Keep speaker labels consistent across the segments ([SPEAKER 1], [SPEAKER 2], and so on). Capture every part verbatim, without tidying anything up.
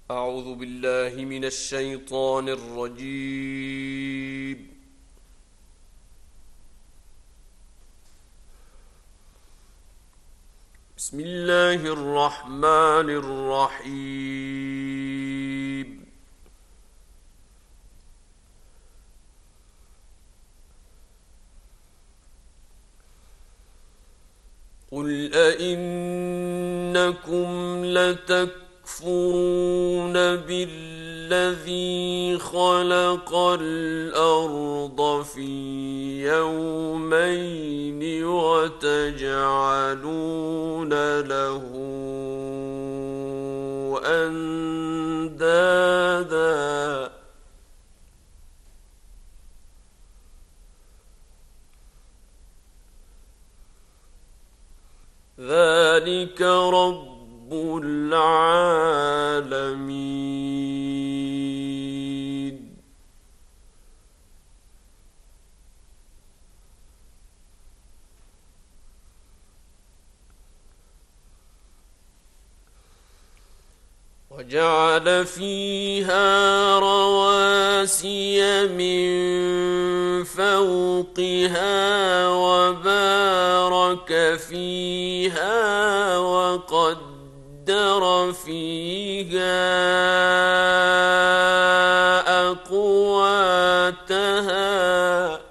[SPEAKER 1] أعوذ بالله من الشيطان الرجيم. بسم الله الرحمن الرحيم. قل أئنكم لتكفرون بالذي خلق الأرض في يومين وتجعلون له أندادا ذلك رب العالمين. وجعل فيها رواسي من فوقها وبارك فيها وقدر فيها أقواتها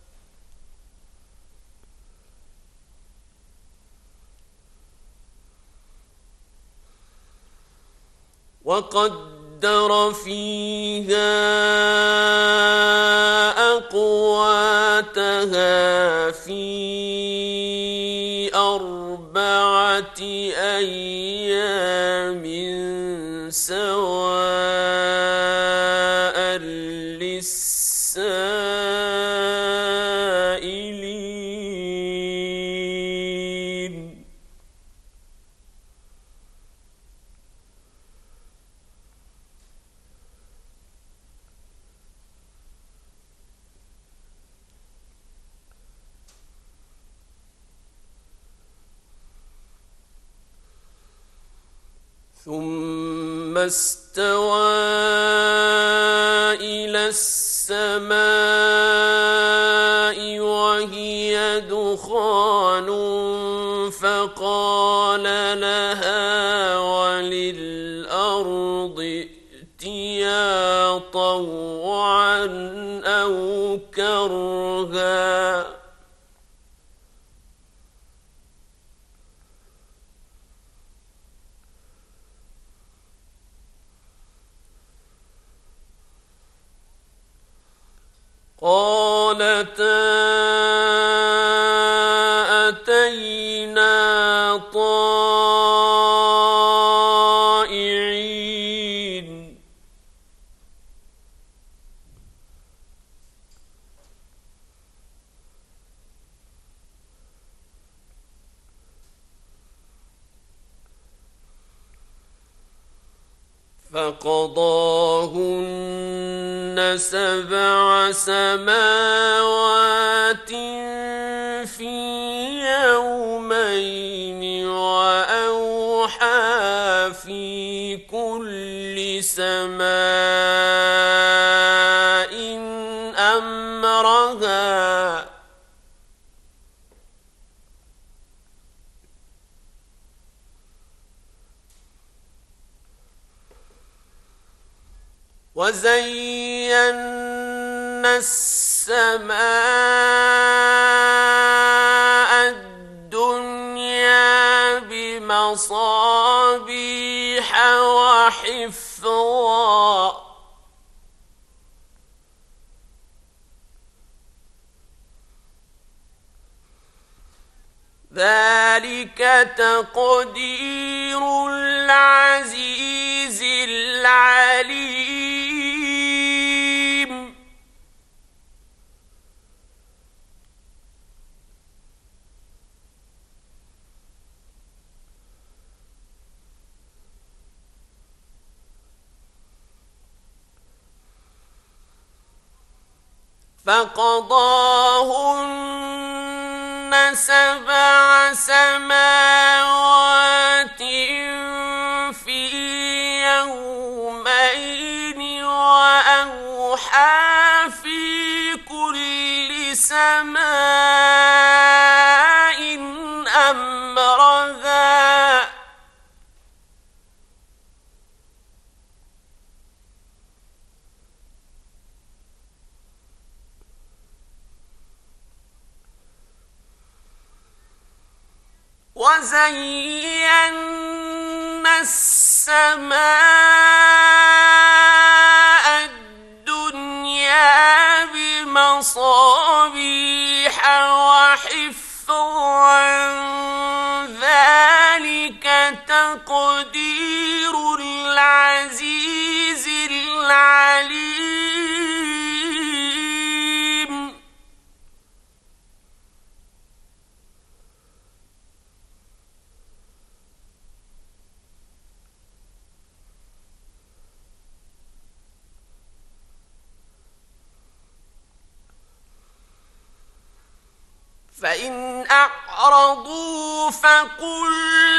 [SPEAKER 1] وقدر فيها أقواتها في أربعة أيام سواء للسائلين. ثم استوى إلى السماء وهي دخان فقال لها وللأرض ائتيا طوعا أو كرها قالتا أتينا طائعين. فقضاهن سبع سماوات في يومين وأوحى في كل سماء أمرها وزينا السماء الدنيا بمصابيح وحفظا ذلك تقدير العزيز العليم. فقضاهن سبع سماوات في يوم وزينا السماء الدنيا بمصابيح وحفظا ذلك تقدير العزيز العليم. فإن أعرضوا فقل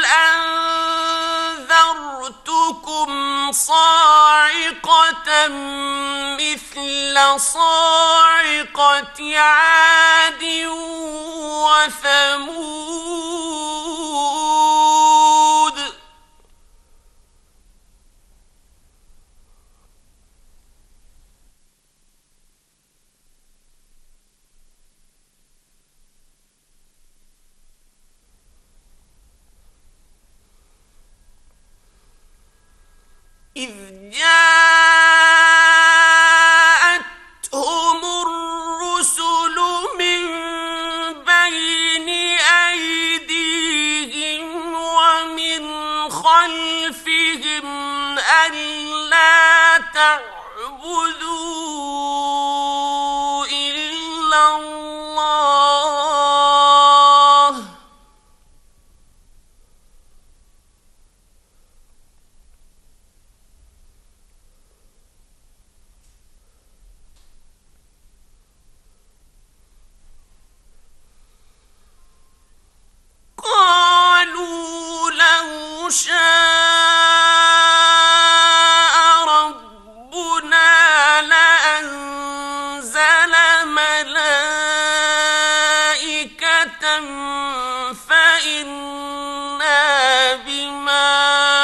[SPEAKER 1] أنذرتكم صاعقة مثل صاعقة عاد وثمود. إذ جاءتهم الرسل من بين أيديهم ومن خلفهم ألا تعبدوا إلا الله قالوا لو شاء ربنا لأنزل ملائكة فإنا بما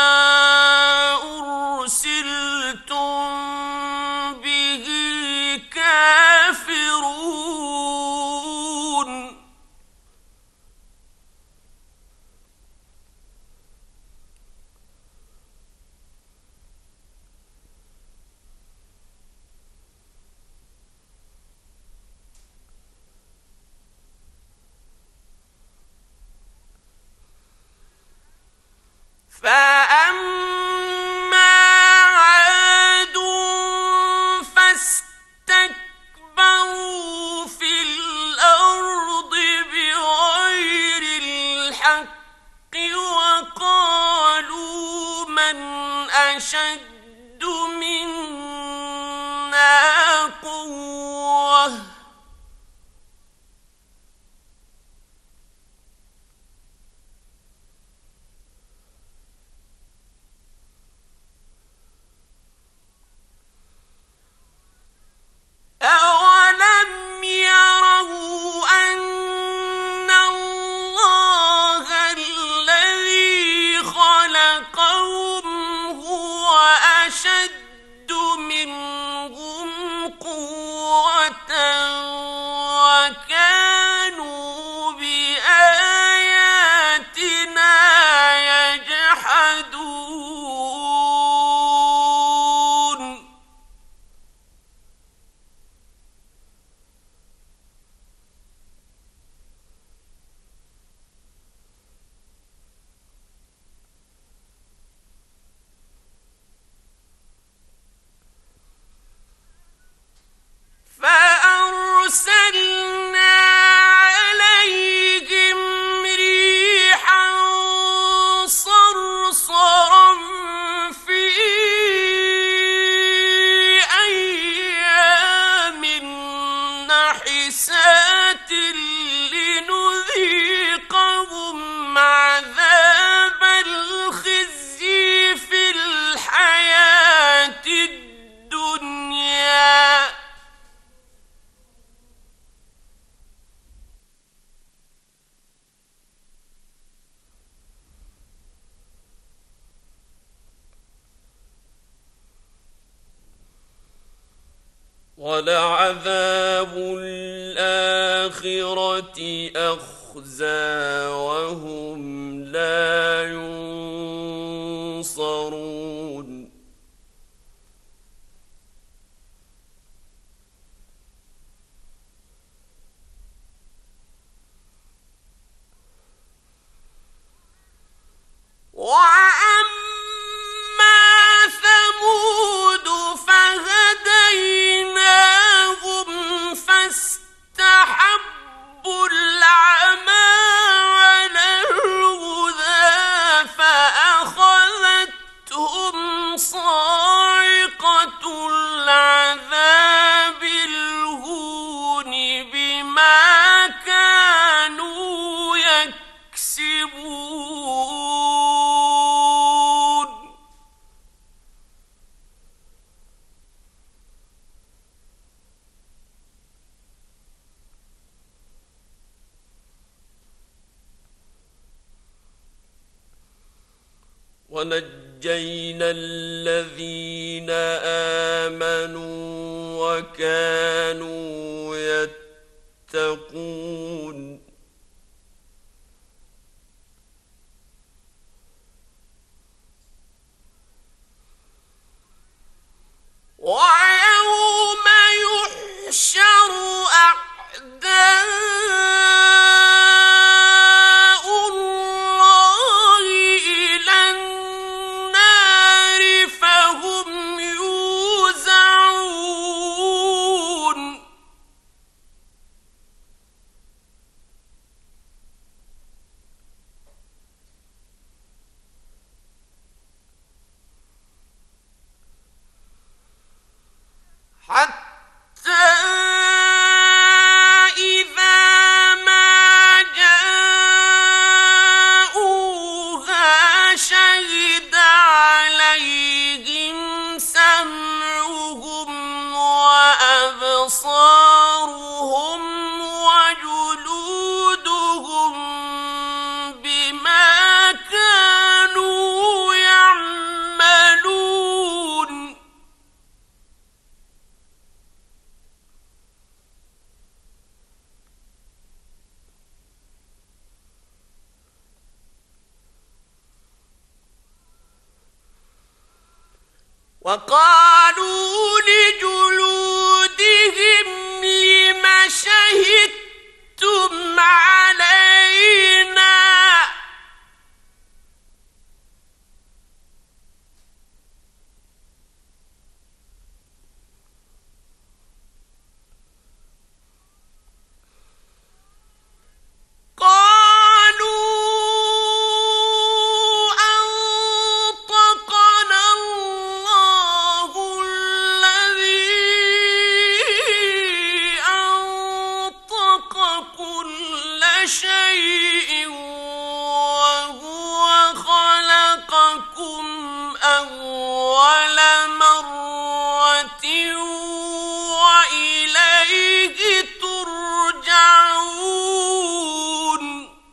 [SPEAKER 1] أرسلتم به كافرون. فأما عاد فاستكبروا في الأرض بغير الحق وقالوا من أشد منا قوة أولم يروا أن الله الذي خلقهم هو أشد منهم قوة وكانوا بآياتنا يجحدون. فأرسلنا عليهم ريحا صرصرا في أيام نحسات لنذيقهم عذاب الخزي في الحياة الدنيا ولعذاب الآخرة أخزى وهم ونجينا الذين آمنوا وكانوا يتقون ويوم يحشر أعداء الله إلى النار فهم يوزعون حتى إذا ما جاءوها شهد عليهم سمعهم وأبصارهم وجلودهم بما كانوا يعملون وقالوا لجلودهم لم شهدتم علينا قالوا أنطقنا الله الذي أنطق كل شيء وهو خلقكم أول مرة وإليه ترجعون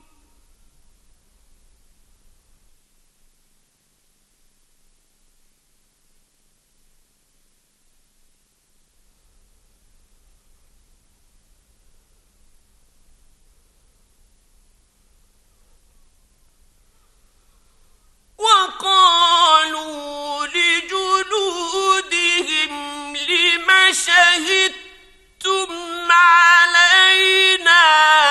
[SPEAKER 1] وقالوا لجلودهم لم شهدتم علينا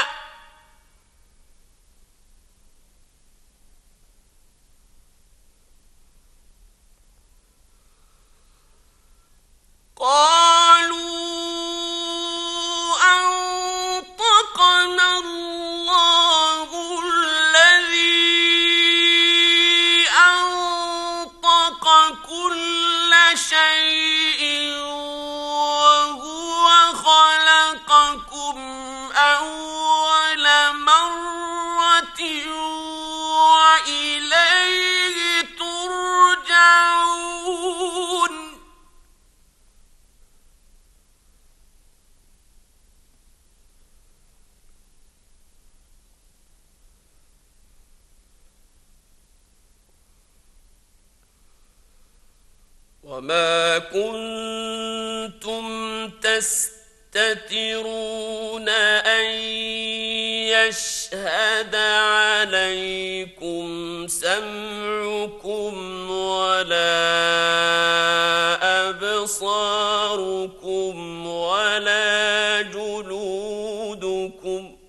[SPEAKER 1] قالوا أنطقنا الله الذي أنطق كل شيء وهو خلقكم أول مرة وإليه ترجعون وما كنتم تستترون أن يشهد عليكم سمعكم ولا أبصاركم ولا جلودكم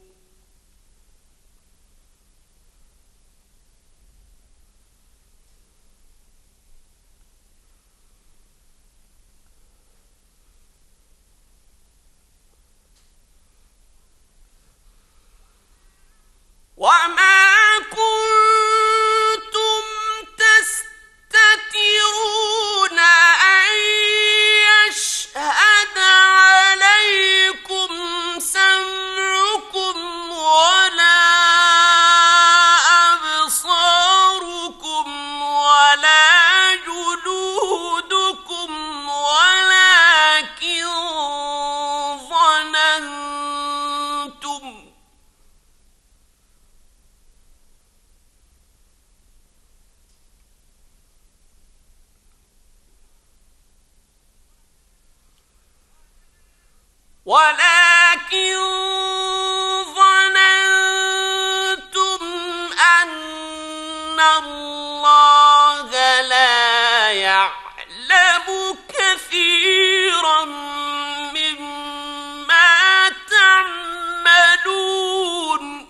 [SPEAKER 1] وما كنتم تستترون أن يشهد عليكم ولكن ظننتم أن الله لا يعلم كثيرا مما تعملون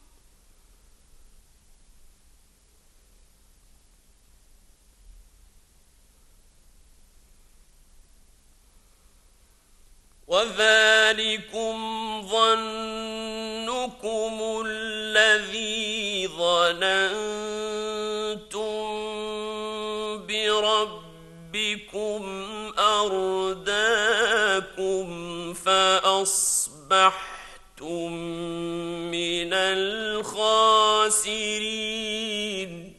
[SPEAKER 1] وذلكم ظنكم الذي ظننتم بربكم أرداكم فأصبحتم من الخاسرين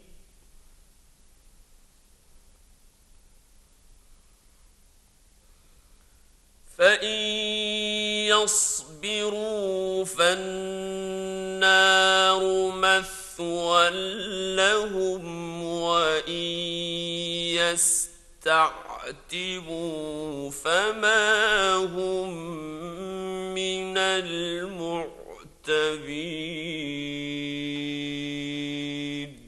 [SPEAKER 1] فإن يصبروا فالنار مثوى لهم وإن يستعتبوا فما هم من المعتبين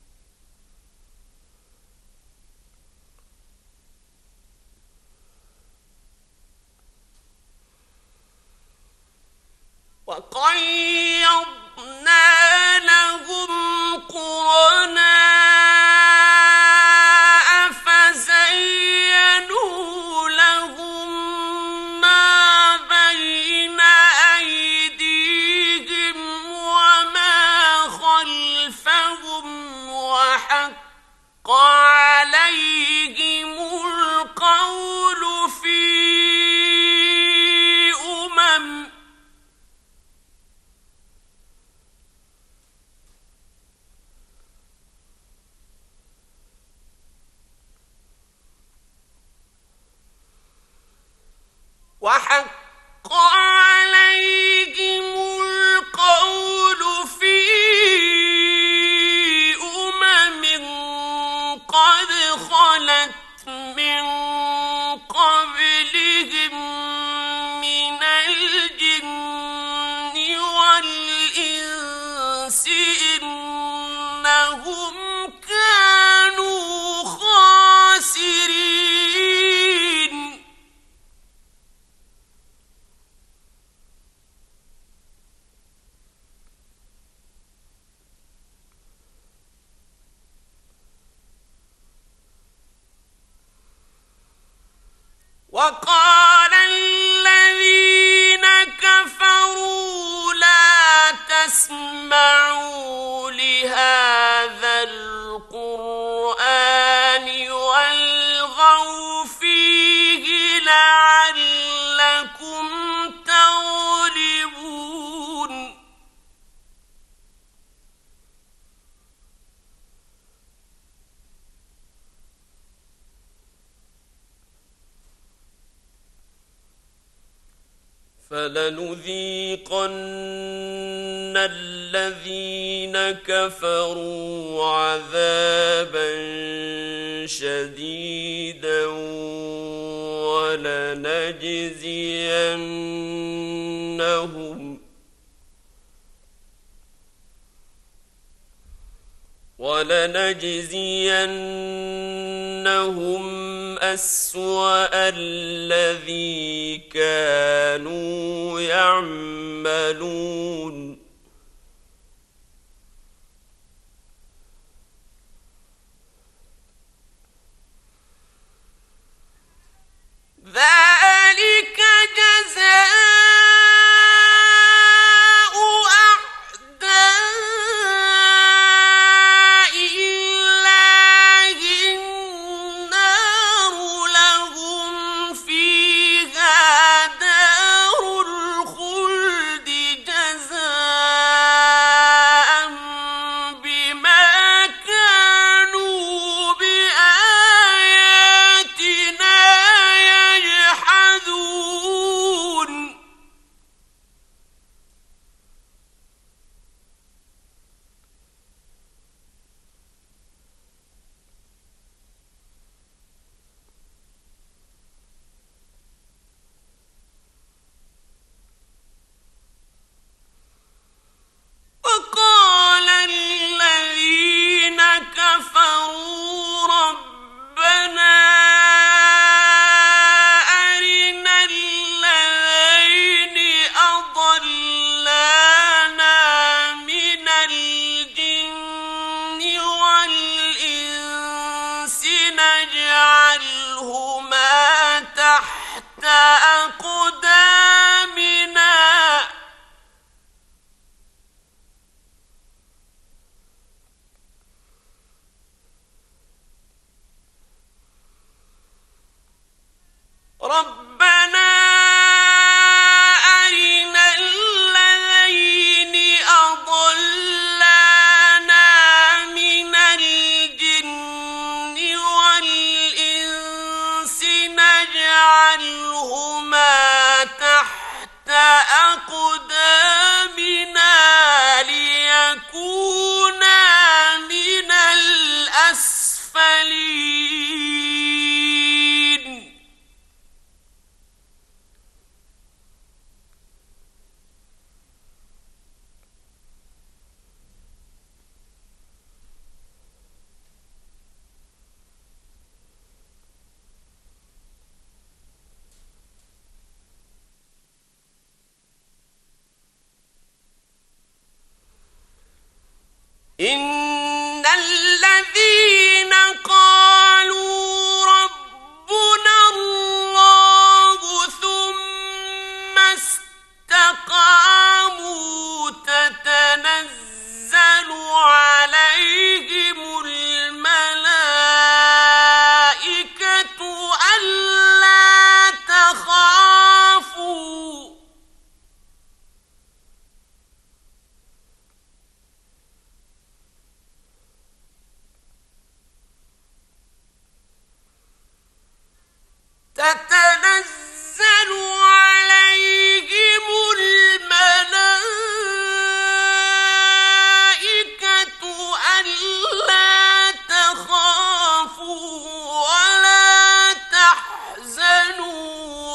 [SPEAKER 1] وقيضنا لهم قرناء فزينوا لهم ما بين أيديهم وما خلفهم وحق عليهم القول في أمم وحق عليهم القول في أمم قد خلت من قبلهم من الجن والإنس إنهم كانوا خاسرين وقال الذين كفروا لا تسمعوا لهذا القرآن والغوا فيه لعلكم تغلبون فلنذيقن الذين كفروا عذابا شديدا ولنجزينهم ولنجزينهم أسوأ الذي كانوا يعملون ذلك جزاء فيها دار الخلد جزاء ربنا أرنا الذين أضلانا من الجن والإنس نجعلهما تحت أقدامنا ليكونا من الأسفلين إن الذين قالوا ربنا الله ثم استقاموا تتنزل عليهم الملائكة ألا تخافوا تتنزل عليهم الملائكة ألا تخافوا ولا تحزنوا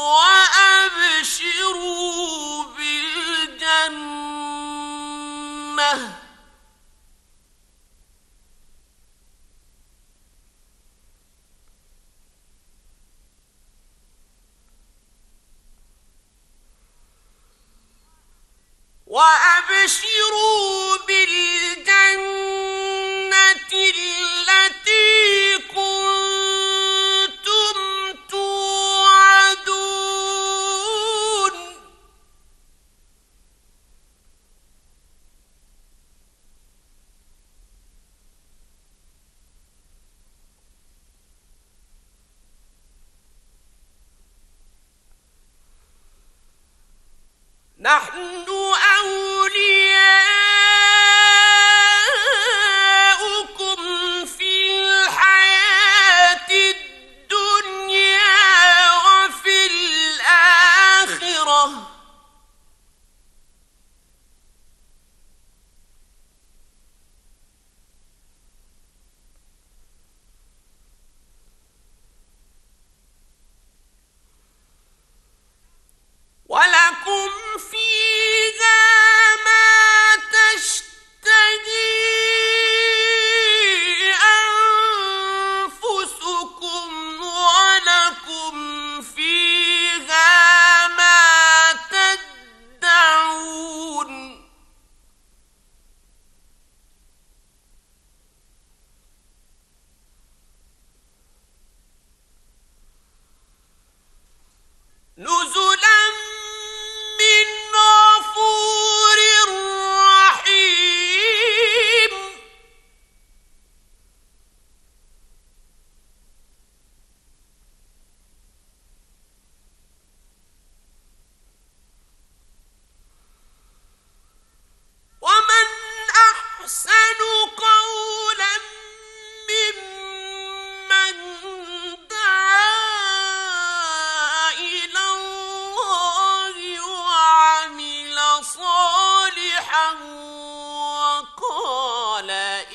[SPEAKER 1] وأبشروا بالجنة وأبشروا بالجنة التي كنتم توعدون نحن أولياؤكم في الحياة الدنيا وفي الآخرة ولكم فيها ما تشتهي أنفسكم ولكم فيها ما تدعون نزلا من غفور رحيم ومن أحسن قولا ممن دعا إلى الله وعمل صالحا وقال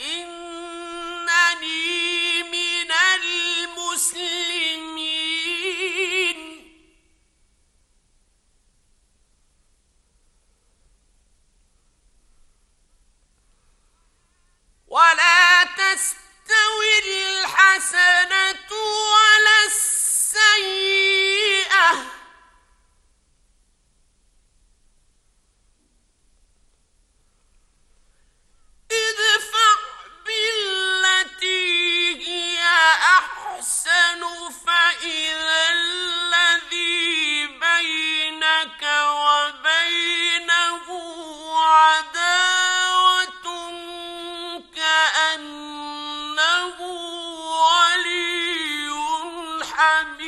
[SPEAKER 1] إنني من المسلمين ولا تستوي الحسنة ولا السيئة ادفع بالتي هي أحسن فإذا الذي بينك وبينه عداوة كأنه ولي حميم